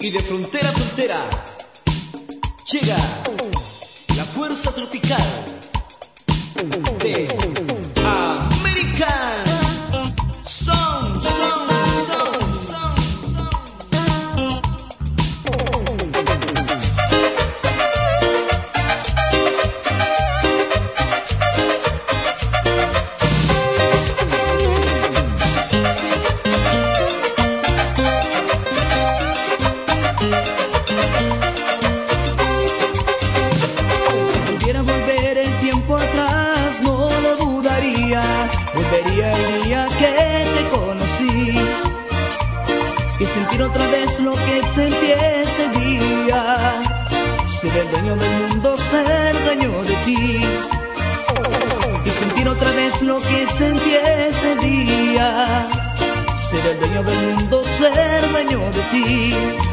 Y de frontera a frontera llega la fuerza tropical de American Son, son, son, son, son. Volvería el día que te conocí y sentir otra vez lo que sentí ese día. Ser el dueño del mundo, ser dueño de ti. Y sentir otra vez lo que sentí ese día. Ser el dueño del mundo, ser dueño de ti.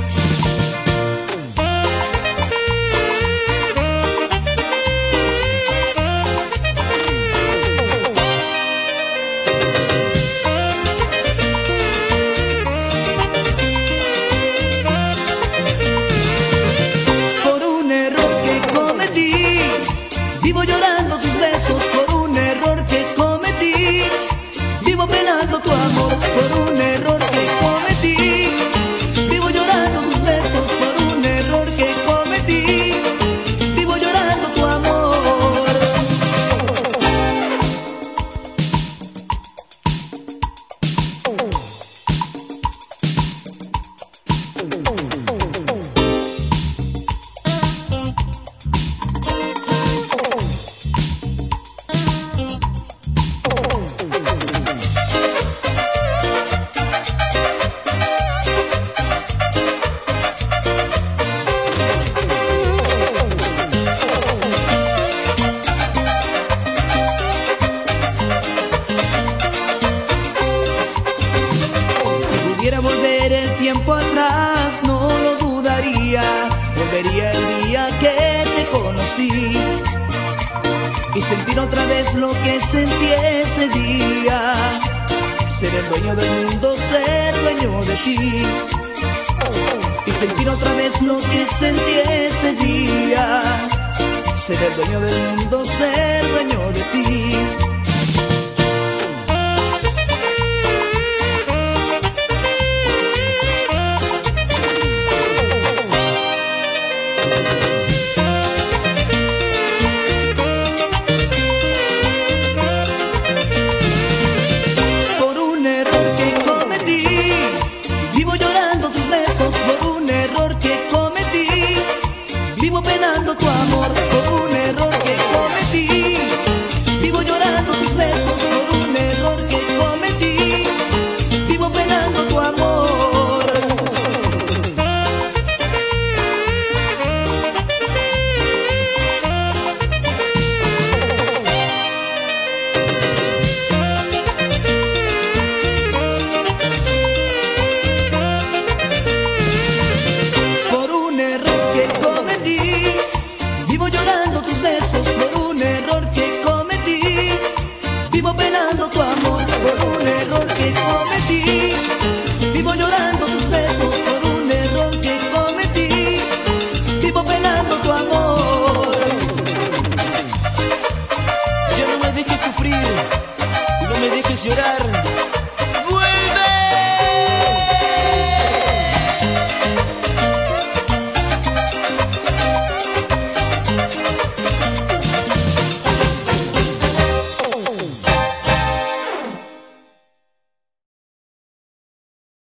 Vivo llorando tus besos por un error que cometí. Vivo penando tu amor por un error que cometí. Vivo llorando tus besos por un error que cometí. Vivo llorando tu amor. Volver el tiempo atrás, no lo dudaría. Volvería el día que te conocí y sentir otra vez lo que sentí ese día. Ser el dueño del mundo, ser dueño de ti. Y sentir otra vez lo que sentí ese día. Ser el dueño del mundo, ser dueño de ti.